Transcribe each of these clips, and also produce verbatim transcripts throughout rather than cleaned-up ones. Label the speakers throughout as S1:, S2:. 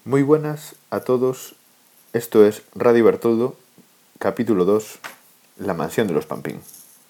S1: Muy buenas a todos, esto es Radio Bertoldo, capítulo dos, La mansión de los Pampín.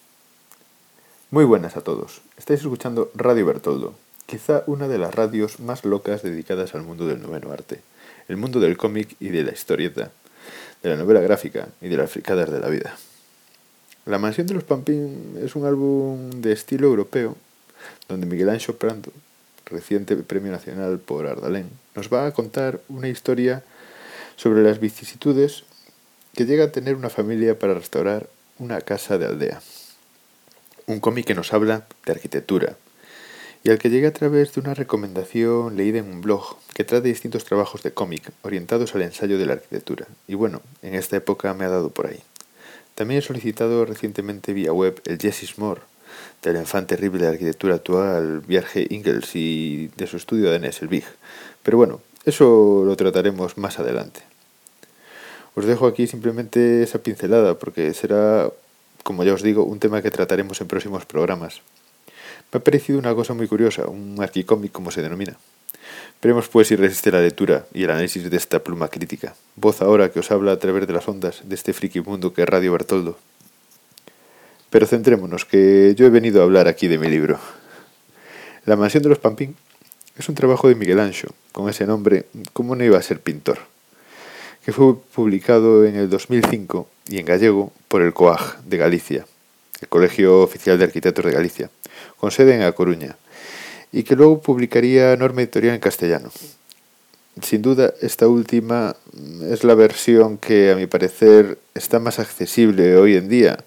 S1: Muy buenas a todos, estáis escuchando Radio Bertoldo, quizá una de las radios más locas dedicadas al mundo del noveno arte, el mundo del cómic y de la historieta, de la novela gráfica y de las fricadas de la vida. La mansión de los Pampín es un álbum de estilo europeo, donde Miguel Anxo Prando, reciente premio nacional por Ardalén, nos va a contar una historia sobre las vicisitudes que llega a tener una familia para restaurar una casa de aldea. Un cómic que nos habla de arquitectura y al que llega a través de una recomendación leída en un blog que trata distintos trabajos de cómic orientados al ensayo de la arquitectura. Y bueno, en esta época me ha dado por ahí. También he solicitado recientemente vía web el Jessis More, del enfant terrible de la arquitectura actual, Bjarke Ingels, y de su estudio danés, el Big. Pero bueno, eso lo trataremos más adelante. Os dejo aquí simplemente esa pincelada, porque será, como ya os digo, un tema que trataremos en próximos programas. Me ha parecido una cosa muy curiosa, un arquicómic como se denomina. Veremos pues si resiste la lectura y el análisis de esta pluma crítica. Voz ahora que os habla a través de las ondas de este friki mundo que es Radio Bertoldo. Pero centrémonos, que yo he venido a hablar aquí de mi libro. La mansión de los Pampín es un trabajo de Miguel Anxo, con ese nombre, ¿cómo no iba a ser pintor?, que fue publicado en el dos mil cinco y en gallego por el COAG de Galicia, el Colegio Oficial de Arquitectos de Galicia, con sede en A Coruña, y que luego publicaría Norma Editorial en castellano. Sin duda, esta última es la versión que, a mi parecer, está más accesible hoy en día,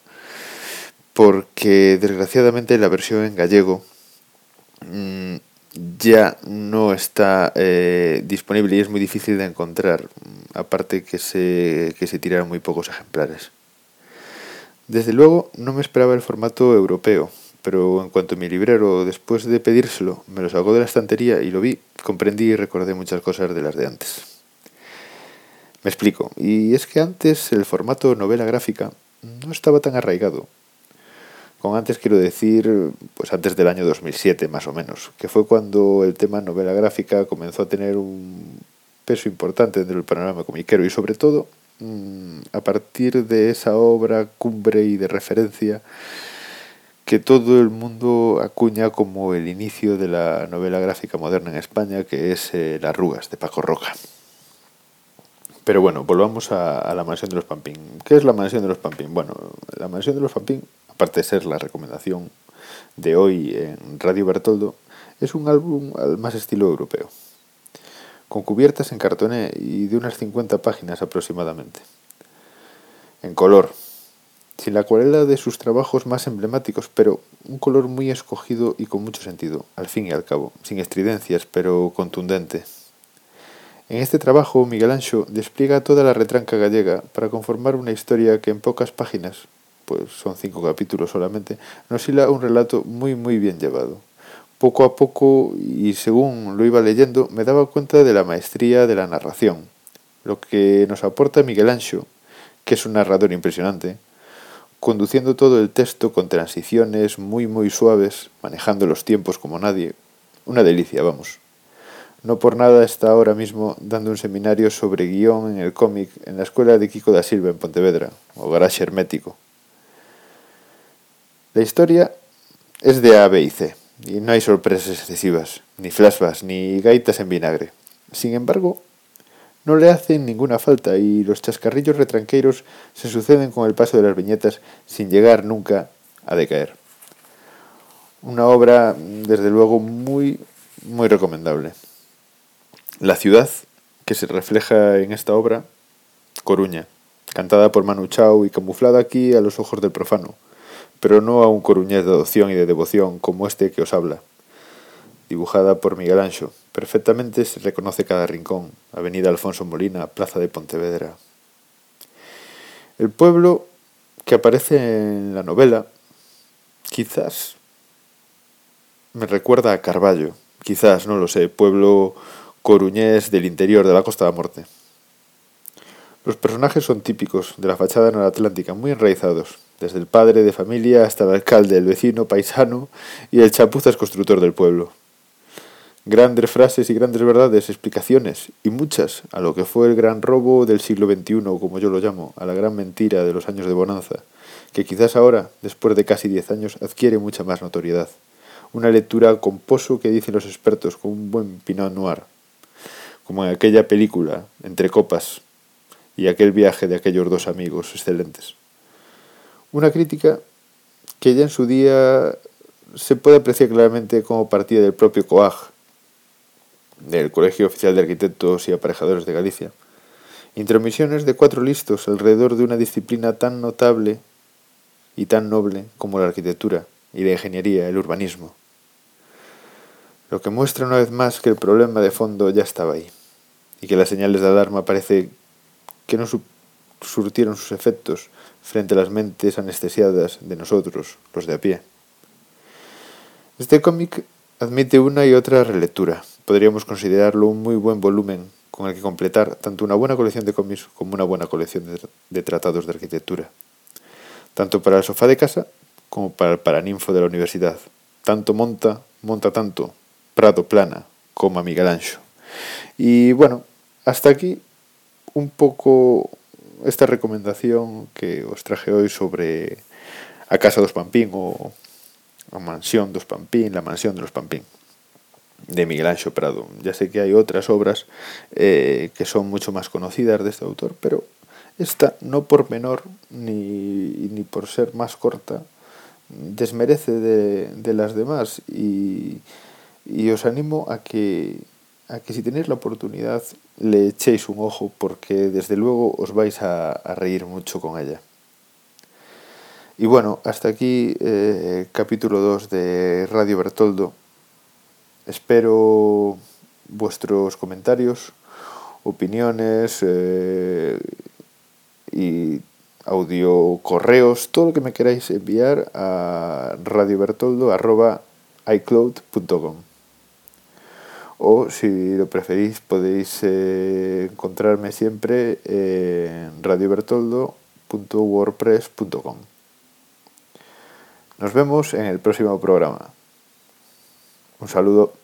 S1: porque desgraciadamente la versión en gallego mmm, ya no está eh, disponible y es muy difícil de encontrar, aparte que se, que se tiraron muy pocos ejemplares. Desde luego no me esperaba el formato europeo, pero en cuanto mi librero, después de pedírselo, me lo sacó de la estantería y lo vi, comprendí y recordé muchas cosas de las de antes. Me explico, y es que antes el formato novela gráfica no estaba tan arraigado. Con antes quiero decir, pues antes del año dos mil siete más o menos, que fue cuando el tema novela gráfica comenzó a tener un peso importante dentro del panorama comiquero y sobre todo a partir de esa obra cumbre y de referencia que todo el mundo acuña como el inicio de la novela gráfica moderna en España, que es eh, Las Arrugas, de Paco Roca. Pero bueno, volvamos a, a la mansión de los Pampín. ¿Qué es la mansión de los Pampín? Bueno, la mansión de los Pampín, aparte de ser la recomendación de hoy en Radio Bertoldo, es un álbum al más estilo europeo, con cubiertas en cartoné y de unas cincuenta páginas aproximadamente, en color, sin la acuarela de sus trabajos más emblemáticos, pero un color muy escogido y con mucho sentido, al fin y al cabo, sin estridencias, pero contundente. En este trabajo, Miguel Anxo despliega toda la retranca gallega para conformar una historia que en pocas páginas, pues son cinco capítulos solamente, nos hila un relato muy muy bien llevado. Poco a poco, y según lo iba leyendo, me daba cuenta de la maestría de la narración, lo que nos aporta Miguel Anxo, que es un narrador impresionante, conduciendo todo el texto con transiciones muy muy suaves, manejando los tiempos como nadie. Una delicia, vamos. No por nada está ahora mismo dando un seminario sobre guión en el cómic en la escuela de Kiko da Silva en Pontevedra, o Garaxe Hermético. La historia es de A, B y C, y no hay sorpresas excesivas, ni flashbacks, ni gaitas en vinagre. Sin embargo, no le hacen ninguna falta y los chascarrillos retranqueiros se suceden con el paso de las viñetas sin llegar nunca a decaer. Una obra, desde luego, muy, muy recomendable. La ciudad que se refleja en esta obra, Coruña, cantada por Manu Chao y camuflada aquí a los ojos del profano, pero no a un coruñés de adopción y de devoción como este que os habla. Dibujada por Miguel Anxo, perfectamente se reconoce cada rincón, Avenida Alfonso Molina, Plaza de Pontevedra. El pueblo que aparece en la novela, quizás me recuerda a Carballo, quizás, no lo sé, pueblo coruñés del interior de la Costa da Morte. Los personajes son típicos de la fachada noratlántica, muy enraizados, desde el padre de familia hasta el alcalde, el vecino paisano y el chapuzas constructor del pueblo. Grandes frases y grandes verdades, explicaciones, y muchas, a lo que fue el gran robo del siglo veintiuno, como yo lo llamo, a la gran mentira de los años de bonanza, que quizás ahora, después de casi diez años, adquiere mucha más notoriedad. Una lectura con pozo que dicen los expertos, con un buen Pinot Noir, como en aquella película, Entre copas, y aquel viaje de aquellos dos amigos excelentes. Una crítica que ya en su día se puede apreciar claramente como partida del propio C O A G, del Colegio Oficial de Arquitectos y Aparejadores de Galicia. Intromisiones de cuatro listos alrededor de una disciplina tan notable y tan noble como la arquitectura y la ingeniería, el urbanismo. Lo que muestra una vez más que el problema de fondo ya estaba ahí y que las señales de alarma parece que no surtieron sus efectos frente a las mentes anestesiadas de nosotros, los de a pie. Este cómic admite una y otra relectura. Podríamos considerarlo un muy buen volumen con el que completar tanto una buena colección de cómics como una buena colección de, de tratados de arquitectura. Tanto para el sofá de casa como para el paraninfo de la universidad. Tanto monta, monta tanto, Prado plana, como a Miguel Anxo. Y bueno, hasta aquí un poco esta recomendación que os traje hoy sobre A Casa dos Pampín o A Mansión dos Pampín, La Mansión de los Pampín, de Miguel Anxo Prado. Ya sé que hay otras obras eh, que son mucho más conocidas de este autor, pero esta, no por menor ni, ni por ser más corta, desmerece de, de las demás y, y os animo a que, a que si tenéis la oportunidad le echéis un ojo, porque desde luego os vais a, a reír mucho con ella. Y bueno, hasta aquí eh, capítulo dos de Radio Bertoldo. Espero vuestros comentarios, opiniones eh, y audio correos, todo lo que me queráis enviar a radiobertoldo arroba icloud punto com. O si lo preferís podéis eh, encontrarme siempre en radiobertoldo punto wordpress punto com. Nos vemos en el próximo programa. Un saludo.